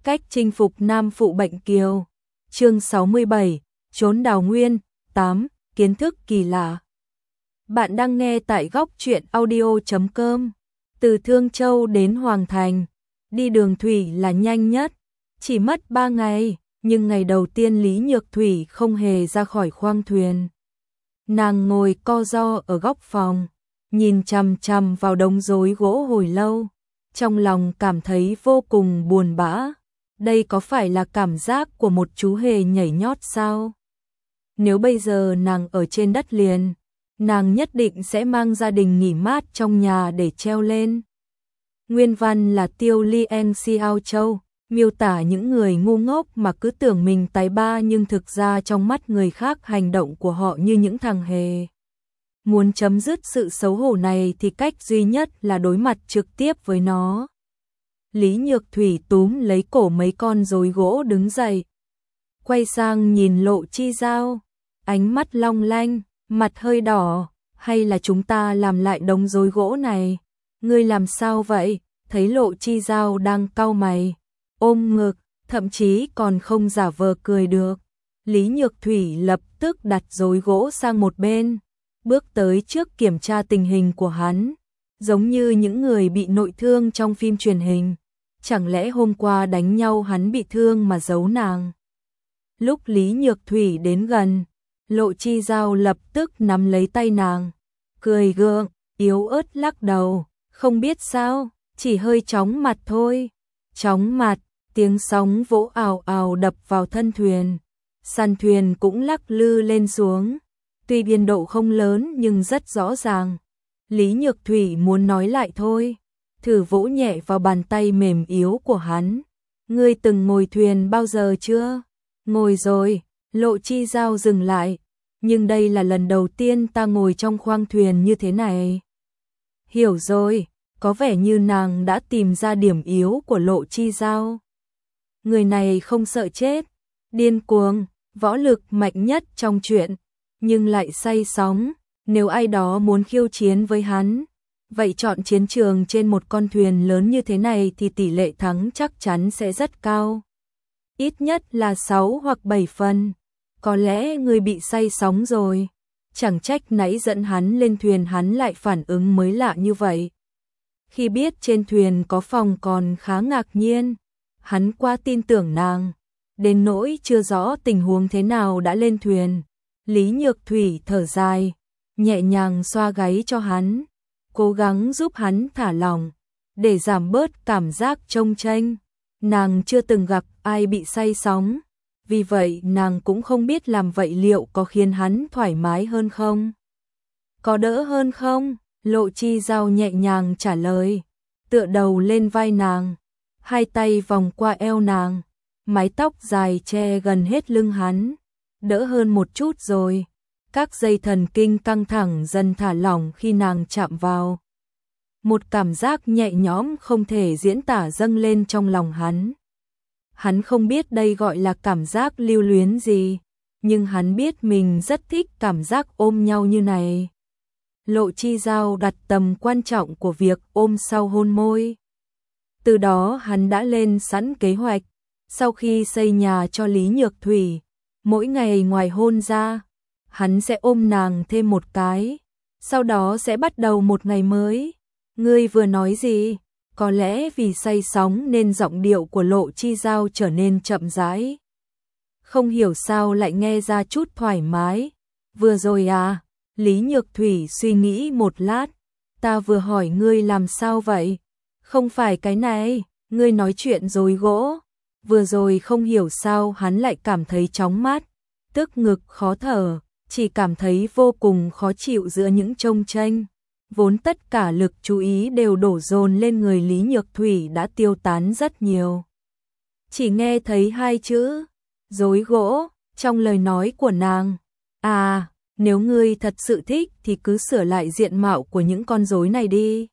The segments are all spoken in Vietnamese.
Cách chinh phục nam phụ bệnh kiều. Chương 67, trốn đào nguyên. 8. Kiến thức kỳ lạ. Bạn đang nghe tại góc truyện audio.com. Từ Thương Châu đến Hoàng Thành, đi đường thủy là nhanh nhất, chỉ mất 3 ngày, nhưng ngày đầu tiên Lý Nhược Thủy không hề ra khỏi khoang thuyền. Nàng ngồi co ro ở góc phòng, nhìn chằm chằm vào đống rối gỗ hồi lâu, trong lòng cảm thấy vô cùng buồn bã. Đây có phải là cảm giác của một chú hề nhảy nhót sao? Nếu bây giờ nàng ở trên đất liền, nàng nhất định sẽ mang gia đình nghỉ mát trong nhà để treo lên. Nguyên văn là Tiêu Lien Xiao Châu, miêu tả những người ngu ngốc mà cứ tưởng mình tài ba nhưng thực ra trong mắt người khác hành động của họ như những thằng hề. Muốn chấm dứt sự xấu hổ này thì cách duy nhất là đối mặt trực tiếp với nó. Lý Nhược Thủy túm lấy cổ mấy con rối gỗ đứng dậy, quay sang nhìn Lộ Chi Dao, ánh mắt long lanh, mặt hơi đỏ, hay là chúng ta làm lại đống rối gỗ này? Ngươi làm sao vậy? Thấy Lộ Chi Dao đang cau mày, ôm ngực, thậm chí còn không giả vờ cười được. Lý Nhược Thủy lập tức đặt rối gỗ sang một bên, bước tới trước kiểm tra tình hình của hắn, giống như những người bị nội thương trong phim truyền hình. Chẳng lẽ hôm qua đánh nhau hắn bị thương mà giấu nàng? Lúc Lý Nhược Thủy đến gần, Lộ Chi Dao lập tức nắm lấy tay nàng, cười gượng, yếu ớt lắc đầu, không biết sao, chỉ hơi chóng mặt thôi. Chóng mặt, tiếng sóng vỗ ào ào đập vào thân thuyền, sàn thuyền cũng lắc lư lên xuống, tuy biên độ không lớn nhưng rất rõ ràng. Lý Nhược Thủy muốn nói lại thôi, thử vỗ nhẹ vào bàn tay mềm yếu của hắn. Ngươi từng ngồi thuyền bao giờ chưa? Ngồi rồi. Lộ Chi Dao dừng lại, nhưng đây là lần đầu tiên ta ngồi trong khoang thuyền như thế này. Hiểu rồi, có vẻ như nàng đã tìm ra điểm yếu của Lộ Chi Dao. Người này không sợ chết, điên cuồng, võ lực mạnh nhất trong chuyện, nhưng lại say sóng. Nếu ai đó muốn khiêu chiến với hắn, vậy chọn chiến trường trên một con thuyền lớn như thế này thì tỷ lệ thắng chắc chắn sẽ rất cao. Ít nhất là 6 hoặc 7 phần. Có lẽ người bị say sóng rồi. Chẳng trách nãy dẫn hắn lên thuyền hắn lại phản ứng mới lạ như vậy. Khi biết trên thuyền có phòng còn khá ngạc nhiên. Hắn quá tin tưởng nàng, đến nỗi chưa rõ tình huống thế nào đã lên thuyền. Lý Nhược Thủy thở dài, nhẹ nhàng xoa gáy cho hắn, cố gắng giúp hắn thả lỏng, để giảm bớt cảm giác chông chênh. Nàng chưa từng gặp ai bị say sóng, vì vậy nàng cũng không biết làm vậy liệu có khiến hắn thoải mái hơn không? Có đỡ hơn không? Lộ Chi Dao nhẹ nhàng trả lời, tựa đầu lên vai nàng, hai tay vòng qua eo nàng, mái tóc dài che gần hết lưng hắn. Đỡ hơn một chút rồi. Các dây thần kinh căng thẳng dần thả lỏng khi nàng chạm vào. Một cảm giác nhẹ nhõm không thể diễn tả dâng lên trong lòng hắn. Hắn không biết đây gọi là cảm giác lưu luyến gì, nhưng hắn biết mình rất thích cảm giác ôm nhau như này. Lộ Chi Dao đặt tầm quan trọng của việc ôm sau hôn môi. Từ đó hắn đã lên sẵn kế hoạch, sau khi xây nhà cho Lý Nhược Thủy, mỗi ngày ngoài hôn ra, hắn sẽ ôm nàng thêm một cái, sau đó sẽ bắt đầu một ngày mới. Ngươi vừa nói gì? Có lẽ vì say sóng nên giọng điệu của Lộ Chi Dao trở nên chậm rãi. Không hiểu sao lại nghe ra chút thoải mái. Vừa rồi à? Lý Nhược Thủy suy nghĩ một lát. Ta vừa hỏi ngươi làm sao vậy? Không phải cái này, ngươi nói chuyện rối gỗ. Vừa rồi không hiểu sao hắn lại cảm thấy chóng mặt, tức ngực khó thở, chỉ cảm thấy vô cùng khó chịu giữa những chông chênh. Vốn tất cả lực chú ý đều đổ dồn lên người Lý Nhược Thủy đã tiêu tán rất nhiều. Chỉ nghe thấy hai chữ, rối gỗ, trong lời nói của nàng. À, nếu ngươi thật sự thích thì cứ sửa lại diện mạo của những con rối này đi.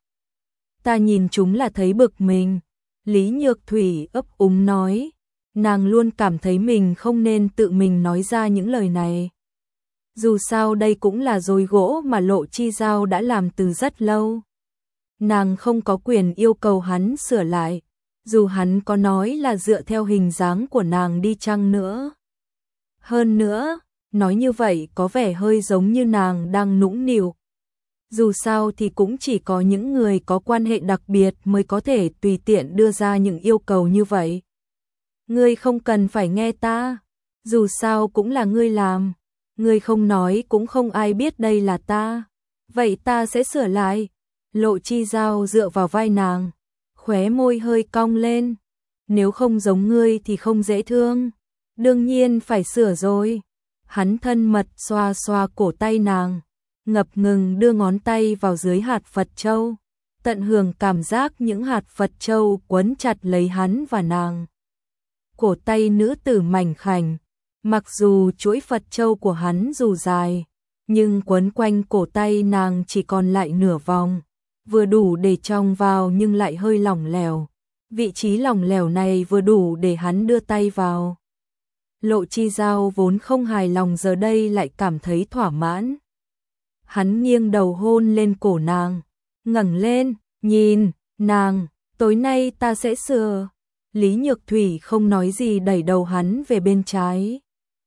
Ta nhìn chúng là thấy bực mình. Lý Nhược Thủy ấp úng nói. Nàng luôn cảm thấy mình không nên tự mình nói ra những lời này. Dù sao đây cũng là rối gỗ mà Lộ Chi Dao đã làm từ rất lâu. Nàng không có quyền yêu cầu hắn sửa lại, dù hắn có nói là dựa theo hình dáng của nàng đi chăng nữa. Hơn nữa, nói như vậy có vẻ hơi giống như nàng đang nũng nịu. Dù sao thì cũng chỉ có những người có quan hệ đặc biệt mới có thể tùy tiện đưa ra những yêu cầu như vậy. Ngươi không cần phải nghe ta, dù sao cũng là ngươi làm, ngươi không nói cũng không ai biết đây là ta. Vậy ta sẽ sửa lại. Lộ Chi Dao dựa vào vai nàng, khóe môi hơi cong lên. Nếu không giống ngươi thì không dễ thương. Đương nhiên phải sửa rồi. Hắn thân mật xoa xoa cổ tay nàng, ngập ngừng đưa ngón tay vào dưới hạt Phật châu, tận hưởng cảm giác những hạt Phật châu quấn chặt lấy hắn và nàng. Cổ tay nữ tử mảnh khảnh, mặc dù chuỗi Phật châu của hắn dù dài, nhưng quấn quanh cổ tay nàng chỉ còn lại nửa vòng, vừa đủ để chồng vào nhưng lại hơi lỏng lẻo. Vị trí lỏng lẻo này vừa đủ để hắn đưa tay vào. Lộ Chi Dao vốn không hài lòng giờ đây lại cảm thấy thỏa mãn. Hắn nghiêng đầu hôn lên cổ nàng, ngẩng lên, nhìn, nàng, tối nay ta sẽ sửa. Lý Nhược Thủy không nói gì đẩy đầu hắn về bên trái,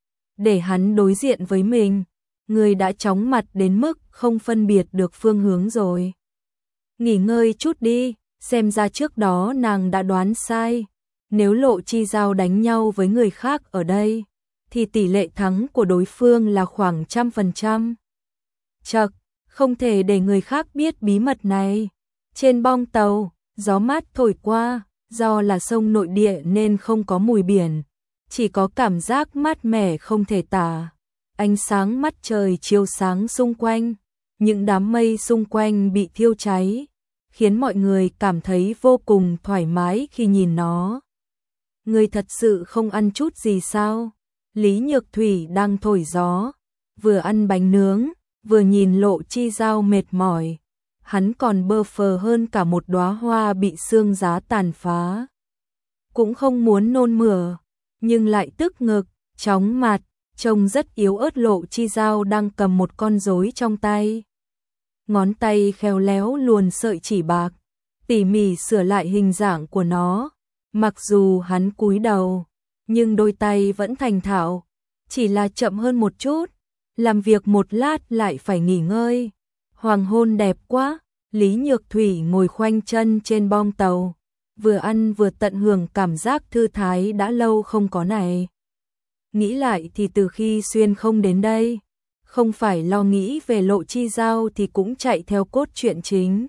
để hắn đối diện với mình. Người đã chóng mặt đến mức không phân biệt được phương hướng rồi. Nghỉ ngơi chút đi, xem ra trước đó nàng đã đoán sai. Nếu Lộ Chi Dao đánh nhau với người khác ở đây, thì tỷ lệ thắng của đối phương là khoảng 100%. Chậc, không thể để người khác biết bí mật này. Trên bong tàu, gió mát thổi qua, do là sông nội địa nên không có mùi biển, chỉ có cảm giác mát mẻ không thể tả. Ánh sáng mắt trời chiếu sáng xung quanh, những đám mây xung quanh bị thiêu cháy, khiến mọi người cảm thấy vô cùng thoải mái khi nhìn nó. Ngươi thật sự không ăn chút gì sao? Lý Nhược Thủy đang thổi gió, vừa ăn bánh nướng, vừa nhìn Lộ Chi Dao mệt mỏi. Hắn còn bơ phờ hơn cả một đóa hoa bị sương giá tàn phá. Cũng không muốn nôn mửa, nhưng lại tức ngực, chóng mặt, trông rất yếu ớt. Lộ Chi Dao đang cầm một con rối trong tay. Ngón tay khéo léo luồn sợi chỉ bạc, tỉ mỉ sửa lại hình dạng của nó. Mặc dù hắn cúi đầu, nhưng đôi tay vẫn thành thạo, chỉ là chậm hơn một chút. Làm việc một lát lại phải nghỉ ngơi. Hoàng hôn đẹp quá. Lý Nhược Thủy ngồi khoanh chân trên bong tàu, vừa ăn vừa tận hưởng cảm giác thư thái đã lâu không có này. Nghĩ lại thì từ khi Xuyên không đến đây, không phải lo nghĩ về Lộ Chi Dao thì cũng chạy theo cốt truyện chính.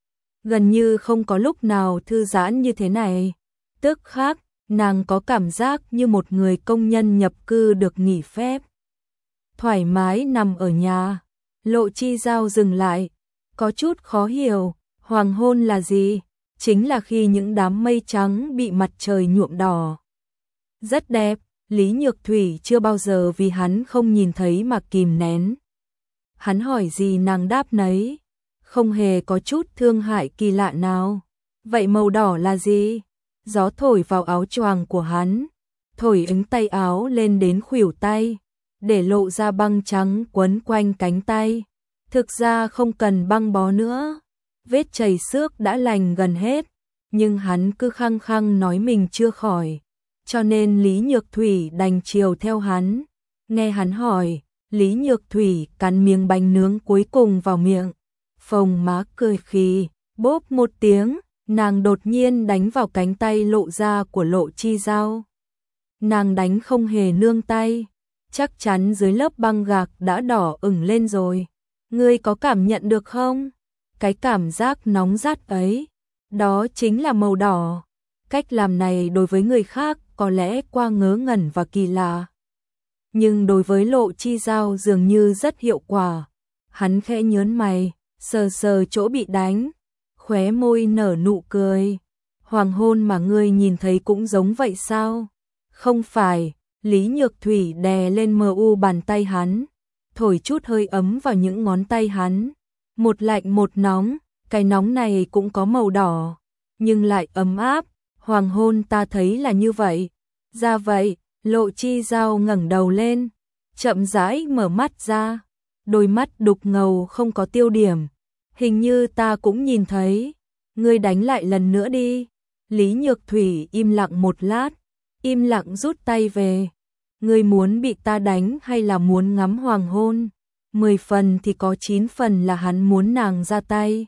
Gần như không có lúc nào thư giãn như thế này. Tức khác, nàng có cảm giác như một người công nhân nhập cư được nghỉ phép. Thoải mái nằm ở nhà. Lộ Chi Dao dừng lại, có chút khó hiểu. Hoàng hôn là gì? Chính là khi những đám mây trắng bị mặt trời nhuộm đỏ. Rất đẹp. Lý Nhược Thủy chưa bao giờ vì hắn không nhìn thấy mà kìm nén. Hắn hỏi gì nàng đáp nấy, không hề có chút thương hại kỳ lạ nào. Vậy màu đỏ là gì? Gió thổi vào áo choàng của hắn, thổi ống tay áo lên đến khuỷu tay, để lộ ra băng trắng quấn quanh cánh tay. Thực ra không cần băng bó nữa, vết chảy xước đã lành gần hết, nhưng hắn cứ khăng khăng nói mình chưa khỏi, cho nên Lý Nhược Thủy đành chiều theo hắn. Nghe hắn hỏi, Lý Nhược Thủy cắn miếng bánh nướng cuối cùng vào miệng, phồng má cười khì, bốp một tiếng, nàng đột nhiên đánh vào cánh tay lộ ra của Lộ Chi Dao. Nàng đánh không hề nương tay, chắc chắn dưới lớp băng gạc đã đỏ ửng lên rồi. Ngươi có cảm nhận được không? Cái cảm giác nóng rát ấy, đó chính là màu đỏ. Cách làm này đối với người khác có lẽ qua ngớ ngẩn và kỳ lạ, nhưng đối với Lộ Chi Dao dường như rất hiệu quả. Hắn khẽ nhớn mày, sờ sờ chỗ bị đánh, khóe môi nở nụ cười. Hoàng hôn mà ngươi nhìn thấy cũng giống vậy sao? Không phải. Lý Nhược Thủy đè lên bàn tay hắn, thổi chút hơi ấm vào những ngón tay hắn. Một lạnh một nóng, cái nóng này cũng có màu đỏ, nhưng lại ấm áp. Hoàng hôn ta thấy là như vậy. Ra vậy. Lộ Chi Dao ngẩng đầu lên, chậm rãi mở mắt ra, đôi mắt đục ngầu không có tiêu điểm. Hình như ta cũng nhìn thấy. Ngươi đánh lại lần nữa đi. Lý Nhược Thủy im lặng một lát, im lặng rút tay về. Ngươi muốn bị ta đánh hay là muốn ngắm hoàng hôn? 10 phần thì có 9 phần là hắn muốn nàng ra tay.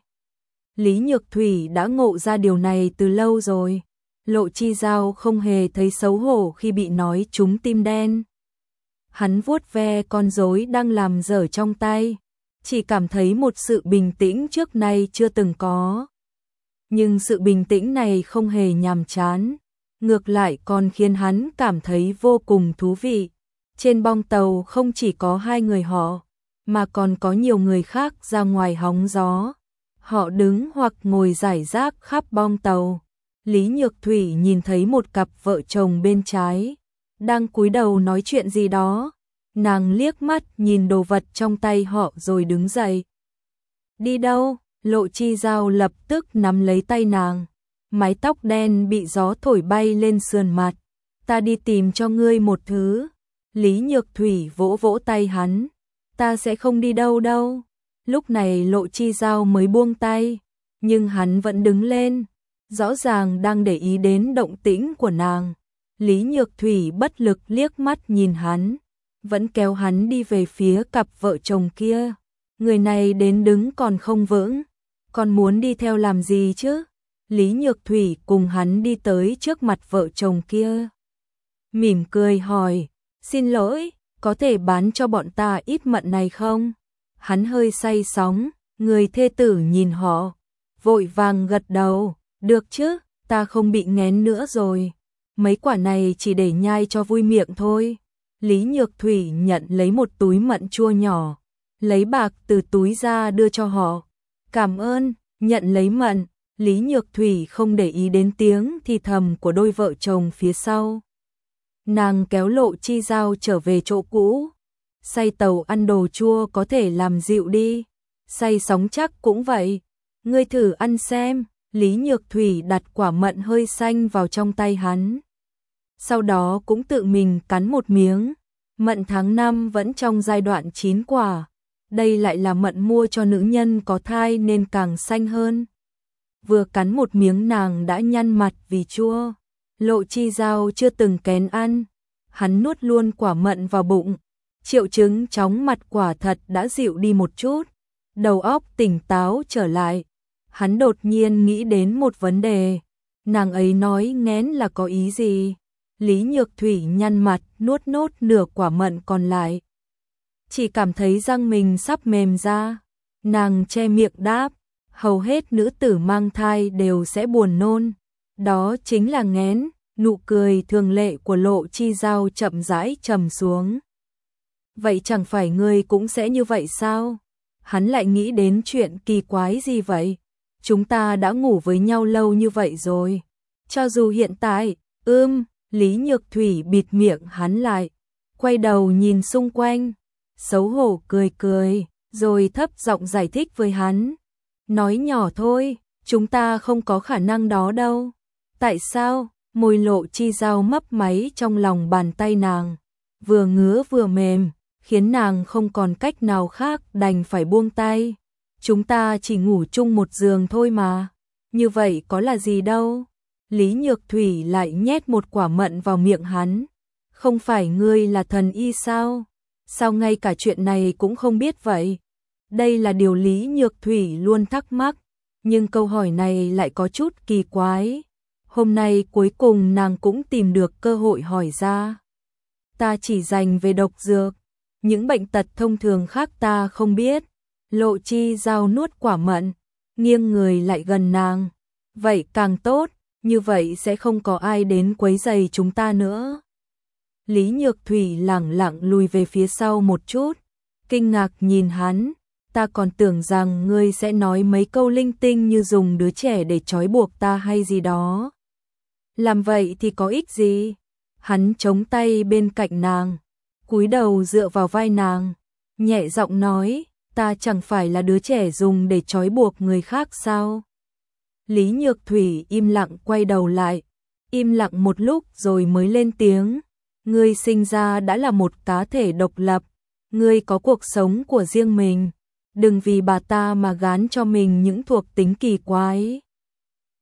Lý Nhược Thủy đã ngộ ra điều này từ lâu rồi. Lộ Chi Giao không hề thấy xấu hổ khi bị nói trúng tim đen. Hắn vuốt ve con rối đang làm dở trong tay, chỉ cảm thấy một sự bình tĩnh trước nay chưa từng có. Nhưng sự bình tĩnh này không hề nhàm chán, ngược lại còn khiến hắn cảm thấy vô cùng thú vị. Trên bong tàu không chỉ có 2 người họ, mà còn có nhiều người khác ra ngoài hóng gió. Họ đứng hoặc ngồi rải rác khắp bong tàu. Lý Nhược Thủy nhìn thấy một cặp vợ chồng bên trái, đang cúi đầu nói chuyện gì đó. Nàng liếc mắt nhìn đồ vật trong tay họ rồi đứng dậy. Đi đâu? Lộ Chi Giao lập tức nắm lấy tay nàng. Mái tóc đen bị gió thổi bay lên sườn mặt. Ta đi tìm cho ngươi một thứ. Lý Nhược Thủy vỗ vỗ tay hắn. Ta sẽ không đi đâu đâu. Lúc này Lộ Chi Giao mới buông tay, nhưng hắn vẫn đứng lên, rõ ràng đang để ý đến động tĩnh của nàng. Lý Nhược Thủy bất lực liếc mắt nhìn hắn, vẫn kéo hắn đi về phía cặp vợ chồng kia. Người này đến đứng còn không vững, còn muốn đi theo làm gì chứ? Lý Nhược Thủy cùng hắn đi tới trước mặt vợ chồng kia. Mỉm cười hỏi, xin lỗi, có thể bán cho bọn ta ít mận này không? Hắn hơi say sóng, người thê tử nhìn họ, vội vàng gật đầu, được chứ, ta không bị nghén nữa rồi. Mấy quả này chỉ để nhai cho vui miệng thôi. Lý Nhược Thủy nhận lấy một túi mận chua nhỏ, lấy bạc từ túi ra đưa cho họ. Cảm ơn, nhận lấy mận. Lý Nhược Thủy không để ý đến tiếng thì thầm của đôi vợ chồng phía sau. Nàng kéo Lộ Chi Giao trở về chỗ cũ. Say tàu ăn đồ chua có thể làm dịu đi, say sóng chắc cũng vậy. Ngươi thử ăn xem. Lý Nhược Thủy đặt quả mận hơi xanh vào trong tay hắn, sau đó cũng tự mình cắn một miếng. Mận tháng 5 vẫn trong giai đoạn chín quả, đây lại là mận mua cho nữ nhân có thai nên càng xanh hơn. Vừa cắn một miếng nàng đã nhăn mặt vì chua. Lộ Chi Giao chưa từng kén ăn, hắn nuốt luôn quả mận vào bụng. Triệu chứng chóng mặt quả thật đã dịu đi một chút, đầu óc tỉnh táo trở lại. Hắn đột nhiên nghĩ đến một vấn đề, nàng ấy nói nghén là có ý gì? Lý Nhược Thủy nhăn mặt nuốt nốt nửa quả mận còn lại. Chỉ cảm thấy răng mình sắp mềm ra. Nàng che miệng đáp, hầu hết nữ tử mang thai đều sẽ buồn nôn. Đó chính là nghén. Nụ cười thường lệ của Lộ Chi Giao chậm rãi trầm xuống. Vậy chẳng phải ngươi cũng sẽ như vậy sao? Hắn lại nghĩ đến chuyện kỳ quái gì vậy? Chúng ta đã ngủ với nhau lâu như vậy rồi. Cho dù hiện tại, Lý Nhược Thủy bịt miệng hắn lại, quay đầu nhìn xung quanh, xấu hổ cười cười, rồi thấp giọng giải thích với hắn. Nói nhỏ thôi, chúng ta không có khả năng đó đâu. Tại sao? Môi Lộ Chi Giao mấp máy trong lòng bàn tay nàng, vừa ngứa vừa mềm, khiến nàng không còn cách nào khác đành phải buông tay. Chúng ta chỉ ngủ chung một giường thôi mà, như vậy có là gì đâu. Lý Nhược Thủy lại nhét một quả mận vào miệng hắn. Không phải ngươi là thần y sao? Sao ngay cả chuyện này cũng không biết vậy? Đây là điều Lý Nhược Thủy luôn thắc mắc, nhưng câu hỏi này lại có chút kỳ quái. Hôm nay cuối cùng nàng cũng tìm được cơ hội hỏi ra. Ta chỉ dành về độc dược, những bệnh tật thông thường khác ta không biết. Lộ Chi Giao nuốt quả mận, nghiêng người lại gần nàng. Vậy càng tốt, như vậy sẽ không có ai đến quấy rầy chúng ta nữa. Lý Nhược Thủy lẳng lặng lùi về phía sau một chút, kinh ngạc nhìn hắn. Ta còn tưởng rằng ngươi sẽ nói mấy câu linh tinh như dùng đứa trẻ để trói buộc ta hay gì đó. Làm vậy thì có ích gì? Hắn chống tay bên cạnh nàng, cúi đầu dựa vào vai nàng, nhẹ giọng nói, ta chẳng phải là đứa trẻ dùng để trói buộc người khác sao? Lý Nhược Thủy im lặng quay đầu lại, im lặng một lúc rồi mới lên tiếng. Ngươi sinh ra đã là một cá thể độc lập, ngươi có cuộc sống của riêng mình, đừng vì bà ta mà gán cho mình những thuộc tính kỳ quái.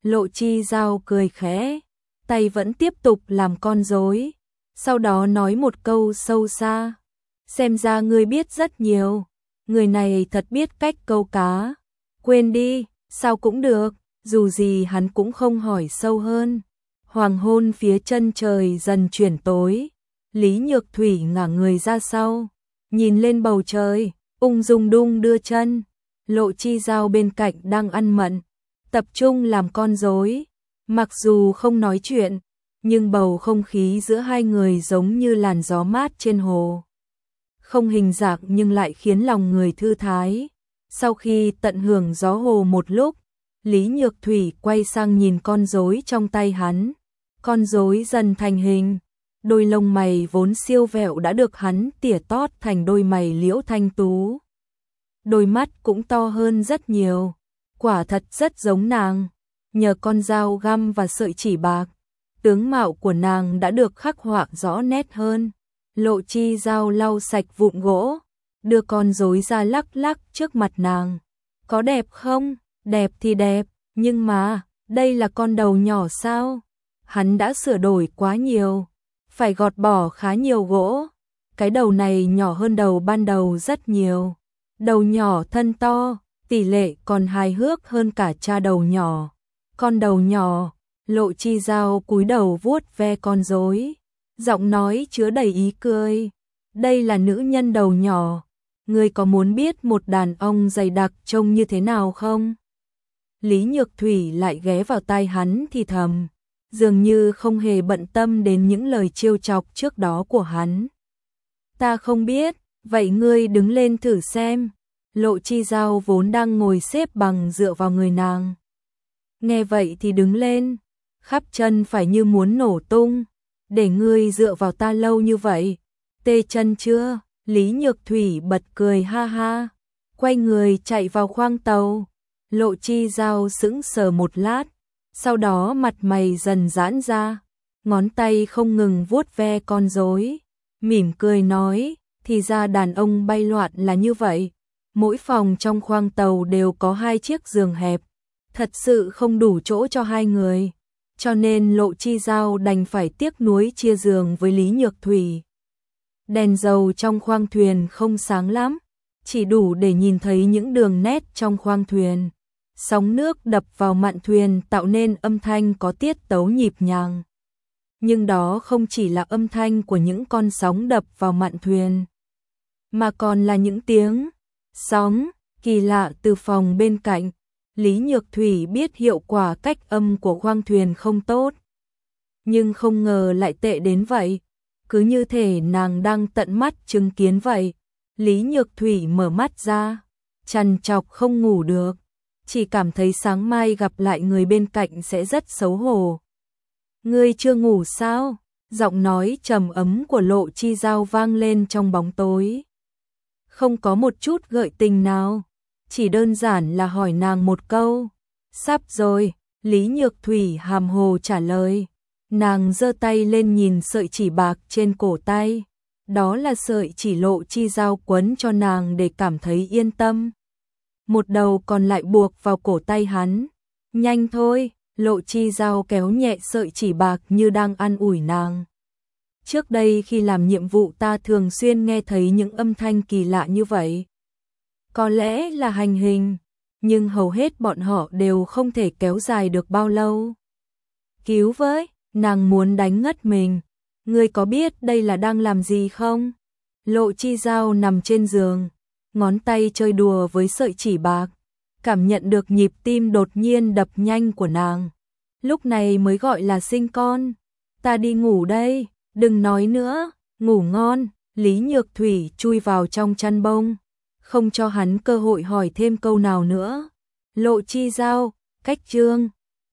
Lộ Chi Giao cười khẽ, tay vẫn tiếp tục làm con rối, sau đó nói một câu sâu xa. Xem ra ngươi biết rất nhiều, người này thật biết cách câu cá. Quên đi, sao cũng được, dù gì hắn cũng không hỏi sâu hơn. Hoàng hôn phía chân trời dần chuyển tối, Lý Nhược Thủy ngả người ra sau, nhìn lên bầu trời, ung dung đung đưa chân. Lộ Chi Giao bên cạnh đang ăn mận, tập trung làm con rối, mặc dù không nói chuyện, nhưng bầu không khí giữa hai người giống như làn gió mát trên hồ. Không hình dạng nhưng lại khiến lòng người thư thái. Sau khi tận hưởng gió hồ một lúc, Lý Nhược Thủy quay sang nhìn con rối trong tay hắn. Con rối dần thành hình, đôi lông mày vốn siêu vẹo đã được hắn tỉa tót thành đôi mày liễu thanh tú. Đôi mắt cũng to hơn rất nhiều, quả thật rất giống nàng. Nhờ con dao găm và sợi chỉ bạc, tướng mạo của nàng đã được khắc họa rõ nét hơn. Lộ Chi Giao lau sạch vụn gỗ, đưa con rối ra lắc lắc trước mặt nàng. Có đẹp không? Đẹp thì đẹp, nhưng mà, đây là con đầu nhỏ sao? Hắn đã sửa đổi quá nhiều, phải gọt bỏ khá nhiều gỗ. Cái đầu này nhỏ hơn đầu ban đầu rất nhiều. Đầu nhỏ thân to, tỷ lệ còn hài hước hơn cả cha đầu nhỏ. Con đầu nhỏ, Lộ Chi Giao cúi đầu vuốt ve con rối, giọng nói chứa đầy ý cười. Đây là nữ nhân đầu nhỏ, ngươi có muốn biết một đàn ông dày đặc trông như thế nào không? Lý Nhược Thủy lại ghé vào tai hắn thì thầm, dường như không hề bận tâm đến những lời trêu chọc trước đó của hắn. Ta không biết, vậy ngươi đứng lên thử xem. Lộ Chi Giao vốn đang ngồi xếp bằng dựa vào người nàng. Nghe vậy thì đứng lên, khắp chân phải như muốn nổ tung. Để ngươi dựa vào ta lâu như vậy, tê chân chưa? Lý Nhược Thủy bật cười ha ha, quay người chạy vào khoang tàu. Lộ Chi Giao sững sờ một lát, sau đó mặt mày dần giãn ra, ngón tay không ngừng vuốt ve con rối, mỉm cười nói, thì ra đàn ông bay loạn là như vậy. Mỗi phòng trong khoang tàu đều có 2 chiếc giường hẹp, thật sự không đủ chỗ cho 2 người, cho nên Lộ Chi Giao đành phải tiếc nuối chia giường với Lý Nhược Thủy. Đèn dầu trong khoang thuyền không sáng lắm, chỉ đủ để nhìn thấy những đường nét trong khoang thuyền. Sóng nước đập vào mạn thuyền tạo nên âm thanh có tiết tấu nhịp nhàng. Nhưng đó không chỉ là âm thanh của những con sóng đập vào mạn thuyền, mà còn là những tiếng sóng kỳ lạ từ phòng bên cạnh. Lý Nhược Thủy biết hiệu quả cách âm của khoang thuyền không tốt, nhưng không ngờ lại tệ đến vậy. Cứ như thể nàng đang tận mắt chứng kiến vậy. Lý Nhược Thủy mở mắt ra, trằn trọc không ngủ được, chỉ cảm thấy sáng mai gặp lại người bên cạnh sẽ rất xấu hổ. Ngươi chưa ngủ sao? Giọng nói trầm ấm của Lộ Chi Giao vang lên trong bóng tối. Không có một chút gợi tình nào, chỉ đơn giản là hỏi nàng một câu. Sắp rồi, Lý Nhược Thủy hàm hồ trả lời. Nàng giơ tay lên nhìn sợi chỉ bạc trên cổ tay. Đó là sợi chỉ Lộ Chi Giao quấn cho nàng để cảm thấy yên tâm. Một đầu còn lại buộc vào cổ tay hắn. Nhanh thôi, Lộ Chi Giao kéo nhẹ sợi chỉ bạc như đang an ủi nàng. Trước đây khi làm nhiệm vụ ta thường xuyên nghe thấy những âm thanh kỳ lạ như vậy. Có lẽ là hành hình, nhưng hầu hết bọn họ đều không thể kéo dài được bao lâu. Cứu với, nàng muốn đánh ngất mình. Ngươi có biết đây là đang làm gì không? Lộ Chi Giao nằm trên giường, ngón tay chơi đùa với sợi chỉ bạc, cảm nhận được nhịp tim đột nhiên đập nhanh của nàng. Lúc này mới gọi là sinh con. Ta đi ngủ đây, đừng nói nữa, ngủ ngon. Lý Nhược Thủy chui vào trong chăn bông, không cho hắn cơ hội hỏi thêm câu nào nữa. Lộ Chi Giao, cách chương